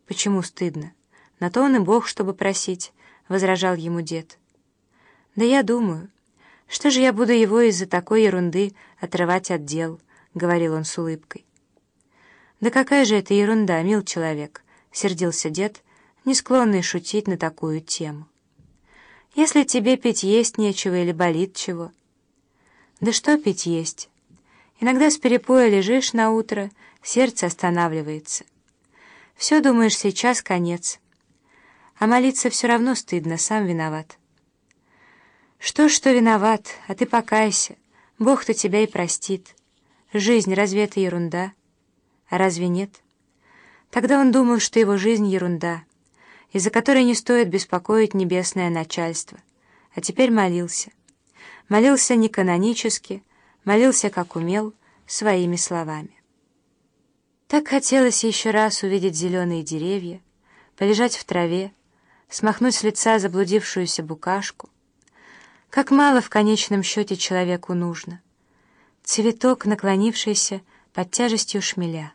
«Почему стыдно? На то он и Бог, чтобы просить», — возражал ему дед. «Да я думаю, что же я буду его из-за такой ерунды отрывать от дел», — говорил он с улыбкой. «Да какая же это ерунда, мил человек», — сердился дед, не склонный шутить на такую тему. «Если тебе пить есть нечего или болит чего». «Да что пить есть? Иногда с перепоя лежишь на утро, сердце останавливается. Все думаешь, сейчас конец. А молиться все равно стыдно, сам виноват». «Что виноват, а ты покайся, Бог-то тебя и простит. Жизнь, разве это ерунда? А разве нет?» Тогда он думал, что его жизнь — ерунда, из-за которой не стоит беспокоить небесное начальство. А теперь молился. Молился не канонически, молился, как умел, своими словами. Так хотелось еще раз увидеть зеленые деревья, полежать в траве, смахнуть с лица заблудившуюся букашку. Как мало в конечном счете человеку нужно. Цветок, наклонившийся под тяжестью шмеля.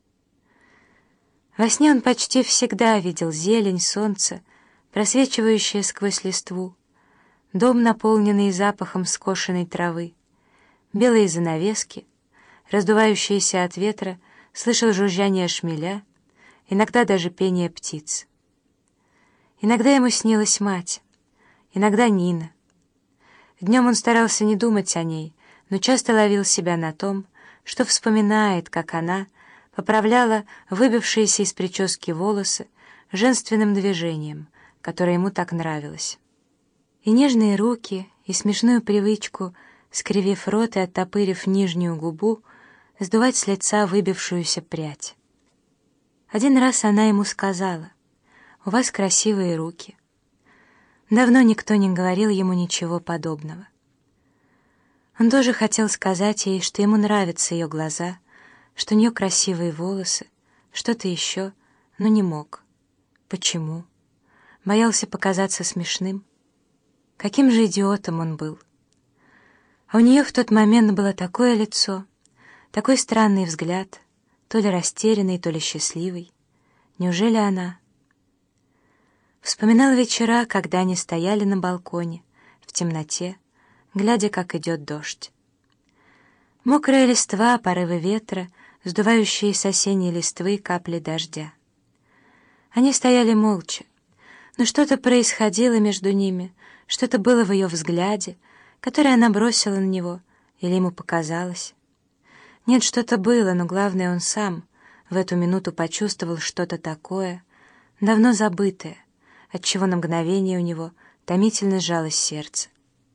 Во сне он почти всегда видел зелень, солнце, просвечивающее сквозь листву, дом, наполненный запахом скошенной травы, белые занавески, раздувающиеся от ветра, слышал жужжание шмеля, иногда даже пение птиц. Иногда ему снилась мать, иногда Нина. Днем он старался не думать о ней, но часто ловил себя на том, что вспоминает, как она поправляла выбившиеся из прически волосы женственным движением, которое ему так нравилось. И нежные руки, и смешную привычку, скривив рот и оттопырив нижнюю губу, сдувать с лица выбившуюся прядь. Один раз она ему сказала: «У вас красивые руки». Давно никто не говорил ему ничего подобного. Он тоже хотел сказать ей, что ему нравятся ее глаза, что у нее красивые волосы, что-то еще, но не мог. Почему? Боялся показаться смешным. Каким же идиотом он был. А у нее в тот момент было такое лицо, такой странный взгляд, то ли растерянный, то ли счастливый. Неужели она? Вспоминал вечера, когда они стояли на балконе, в темноте, глядя, как идет дождь. Мокрая листва, порывы ветра, сдувающие с осенней листвы капли дождя. Они стояли молча, но что-то происходило между ними, что-то было в ее взгляде, которое она бросила на него, или ему показалось. Нет, что-то было, но главное, он сам в эту минуту почувствовал что-то такое, давно забытое, отчего на мгновение у него томительно сжалось сердце.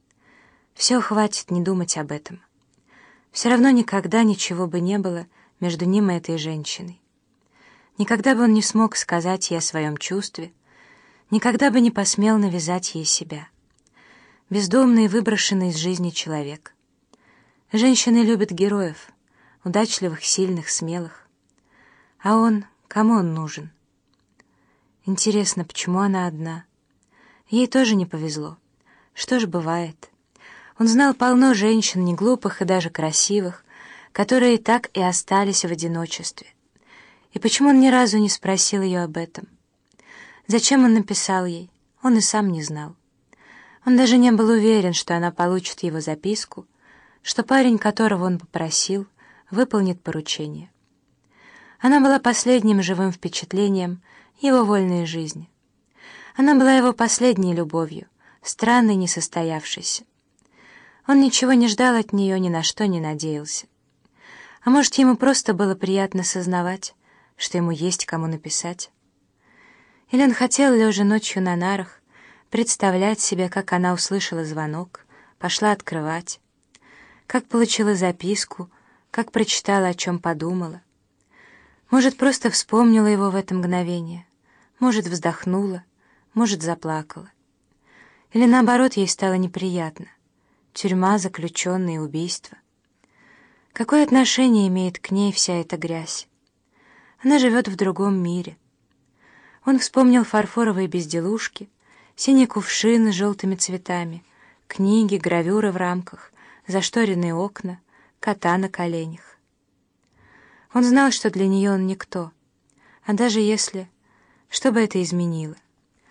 Все, хватит не думать об этом. Все равно никогда ничего бы не было между ним и этой женщиной. Никогда бы он не смог сказать ей о своем чувстве, никогда бы не посмел навязать ей себя. Бездомный и выброшенный из жизни человек. Женщины любят героев, удачливых, сильных, смелых. А он, кому он нужен? Интересно, почему она одна? Ей тоже не повезло. Что ж, бывает. Он знал полно женщин, не глупых и даже красивых, которые так и остались в одиночестве. И почему он ни разу не спросил ее об этом? Зачем он написал ей? Он и сам не знал. Он даже не был уверен, что она получит его записку, что парень, которого он попросил, выполнит поручение. Она была последним живым впечатлением его вольной жизни. Она была его последней любовью, странной, несостоявшейся. Он ничего не ждал от нее, ни на что не надеялся. А может, ему просто было приятно сознавать, что ему есть кому написать? Или он хотел, лежа ночью на нарах, представлять себе, как она услышала звонок, пошла открывать, как получила записку, как прочитала, о чем подумала. Может, просто вспомнила его в это мгновение, может, вздохнула, может, заплакала. Или наоборот, ей стало неприятно. Тюрьма, заключенные, убийство. Какое отношение имеет к ней вся эта грязь? Она живет в другом мире. Он вспомнил фарфоровые безделушки, синий кувшин с желтыми цветами, книги, гравюры в рамках, зашторенные окна, кота на коленях. Он знал, что для нее он никто. А даже если... Что бы это изменило?